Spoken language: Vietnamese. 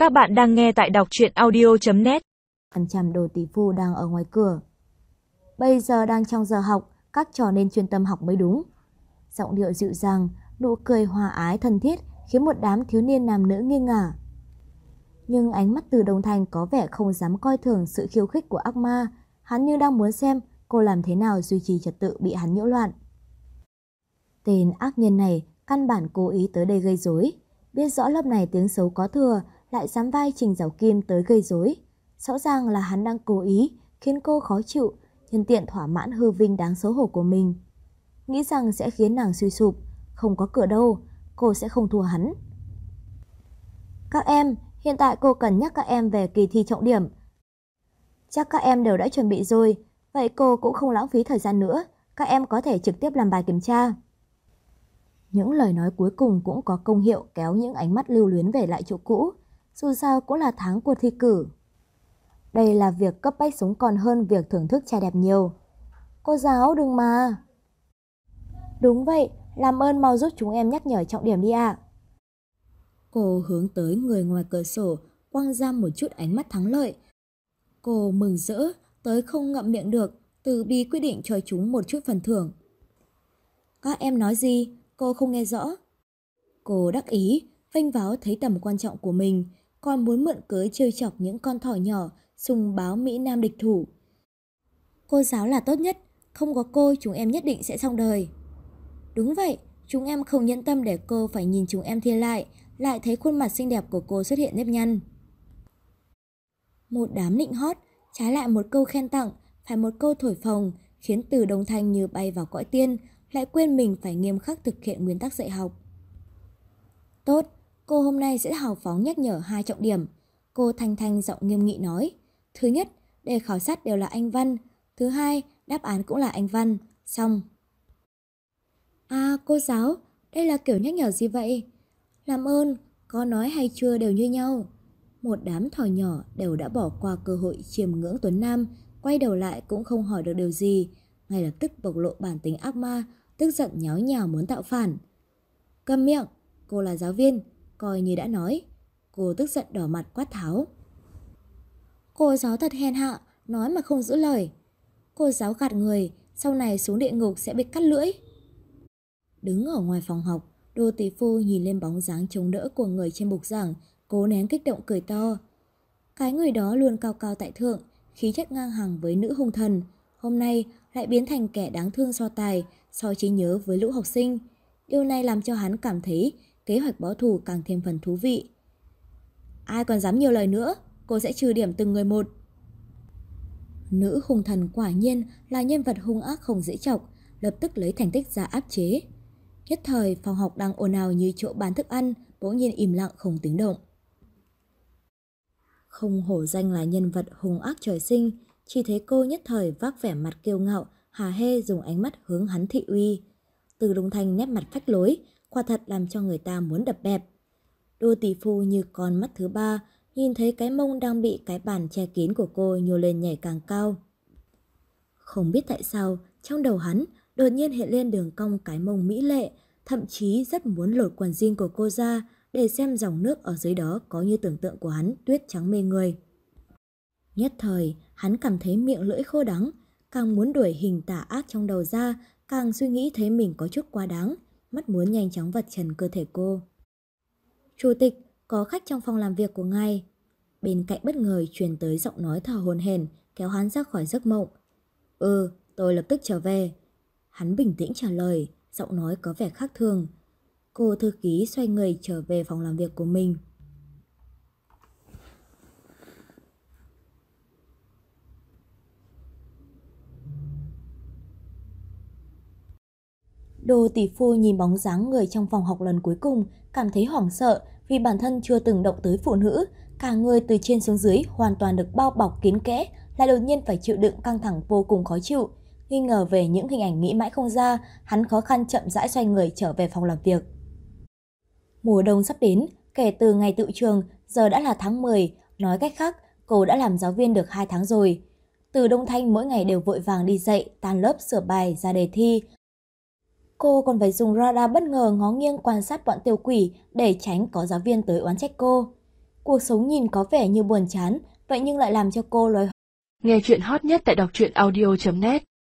Các bạn đang nghe tại đọc truyện audio.net. Chằm đồ tỷ phu đang ở ngoài cửa. Bây giờ đang trong giờ học, các trò nên chuyên tâm học mới đúng. Giọng điệu dịu dàng, nụ cười hòa ái thân thiết khiến một đám thiếu niên nam nữ nghi ngờ. Nhưng ánh mắt Từ Đông Thanh có vẻ không dám coi thường sự khiêu khích của ác ma, hắn như đang muốn xem cô làm thế nào duy trì trật tự bị hắn nhiễu loạn. Tên ác nhân này căn bản cố ý tới đây gây rối, biết rõ lớp này tiếng xấu có thừa, lại dám vai Trình Giảo Kim tới gây rối. Rõ ràng là hắn đang cố ý khiến cô khó chịu, nhân tiện thỏa mãn hư vinh đáng xấu hổ của mình. Nghĩ rằng sẽ khiến nàng suy sụp, không có cửa đâu, cô sẽ không thua hắn. Các em, hiện tại cô cần nhắc các em về kỳ thi trọng điểm. Chắc các em đều đã chuẩn bị rồi, vậy cô cũng không lãng phí thời gian nữa, các em có thể trực tiếp làm bài kiểm tra. Những lời nói cuối cùng cũng có công hiệu kéo những ánh mắt lưu luyến về lại chỗ cũ, dù sao cũng là tháng của thi cử. Đây là việc cấp bách sống còn hơn việc thưởng thức trai đẹp nhiều. Cô giáo đừng mà. Đúng vậy, làm ơn mau giúp chúng em nhắc nhở trọng điểm đi ạ. Cô hướng tới người ngoài cửa sổ, quăng ra một chút ánh mắt thắng lợi. Cô mừng rỡ, tới không ngậm miệng được, Từ Bi quyết định cho chúng một chút phần thưởng. Các em nói gì? Cô không nghe rõ. Cô đắc ý, vênh váo thấy tầm quan trọng của mình, còn muốn mượn cớ trêu chọc những con thỏ nhỏ, sùng báo Mỹ Nam địch thủ. Cô giáo là tốt nhất, không có cô chúng em nhất định sẽ xong đời. Đúng vậy, chúng em không nhẫn tâm để cô phải nhìn chúng em thi lại thấy khuôn mặt xinh đẹp của cô xuất hiện nếp nhăn. Một đám nịnh hót, trái lại một câu khen tặng, phải một câu thổi phồng, khiến Từ Đông Thanh như bay vào cõi tiên, lại quên mình phải nghiêm khắc thực hiện nguyên tắc dạy học. Tốt, cô hôm nay sẽ hào phóng nhắc nhở 2 trọng điểm. Cô thanh thanh giọng nghiêm nghị nói. Thứ nhất, đề khảo sát đều là Anh văn. Thứ hai, đáp án cũng là Anh văn. Xong. À, cô giáo, đây là kiểu nhắc nhở gì vậy? Làm ơn, có nói hay chưa đều như nhau. Một đám thỏ nhỏ đều đã bỏ qua cơ hội chiêm ngưỡng Tuấn Nam, quay đầu lại cũng không hỏi được điều gì, ngay lập tức bộc lộ bản tính ác ma, tức giận nháo nhào muốn tạo phản. Câm miệng, cô là giáo viên, coi như đã nói. Cô tức giận đỏ mặt quát tháo. Cô giáo thật hèn hạ, nói mà không giữ lời. Cô giáo gạt người, sau này xuống địa ngục sẽ bị cắt lưỡi. Đứng ở ngoài phòng học, Đô tỷ phu nhìn lên bóng dáng chống đỡ của người trên bục giảng, cố nén kích động cười to. Cái người đó luôn cao cao tại thượng, khí chất ngang hàng với nữ hung thần, hôm nay lại biến thành kẻ đáng thương so tài, so trí nhớ với lũ học sinh. Điều này làm cho hắn cảm thấy kế hoạch báo thù càng thêm phần thú vị. Ai còn dám nhiều lời nữa, cô sẽ trừ điểm từng người một. Nữ hung thần quả nhiên là nhân vật hung ác không dễ chọc, lập tức lấy thành tích ra áp chế. Nhất thời phòng học đang ồn ào như chỗ bán thức ăn, bỗng nhiên im lặng không tiếng động. Không hổ danh là nhân vật hung ác trời sinh, chỉ thấy cô nhất thời vác vẻ mặt kiêu ngạo, hà hê dùng ánh mắt hướng hắn thị uy. Từ Đông Thanh nét mặt phách lối, quả thật làm cho người ta muốn đập bẹp. Đô tỷ phu như con mắt thứ ba, nhìn thấy cái mông đang bị cái bàn che kín của cô nhô lên nhảy càng cao. Không biết tại sao, trong đầu hắn đột nhiên hiện lên đường cong cái mông mỹ lệ, thậm chí rất muốn lột quần jean của cô ra để xem dòng nước ở dưới đó có như tưởng tượng của hắn tuyết trắng mê người. Nhất thời, hắn cảm thấy miệng lưỡi khô đắng, càng muốn đuổi hình tà ác trong đầu ra, càng suy nghĩ thấy mình có chút quá đáng, mắt muốn nhanh chóng vạch trần cơ thể cô. Chủ tịch, có khách trong phòng làm việc của ngài. Bên cạnh bất ngờ truyền tới giọng nói thở hổn hển, kéo hắn ra khỏi giấc mộng. Tôi lập tức trở về. Hắn bình tĩnh trả lời, giọng nói có vẻ khác thường. Cô thư ký xoay người trở về phòng làm việc của mình. Đô tỷ phu nhìn bóng dáng người trong phòng học lần cuối cùng, cảm thấy hoảng sợ vì bản thân chưa từng động tới phụ nữ. Cả người từ trên xuống dưới hoàn toàn được bao bọc kín kẽ, lại đột nhiên phải chịu đựng căng thẳng vô cùng khó chịu. Nghi ngờ về những hình ảnh nghĩ mãi không ra, hắn khó khăn chậm rãi xoay người trở về phòng làm việc. Mùa đông sắp đến, kể từ ngày tựu trường, giờ đã là tháng 10, nói cách khác, cô đã làm giáo viên được 2 tháng rồi. Từ Đông Thanh mỗi ngày đều vội vàng đi dạy, tan lớp sửa bài, ra đề thi. Cô còn phải dùng radar bất ngờ ngó nghiêng quan sát bọn tiểu quỷ để tránh có giáo viên tới oán trách cô. Cuộc sống nhìn có vẻ như buồn chán, vậy nhưng lại làm cho cô lóe. Nghe chuyện hot nhất tại đọc truyện audio.net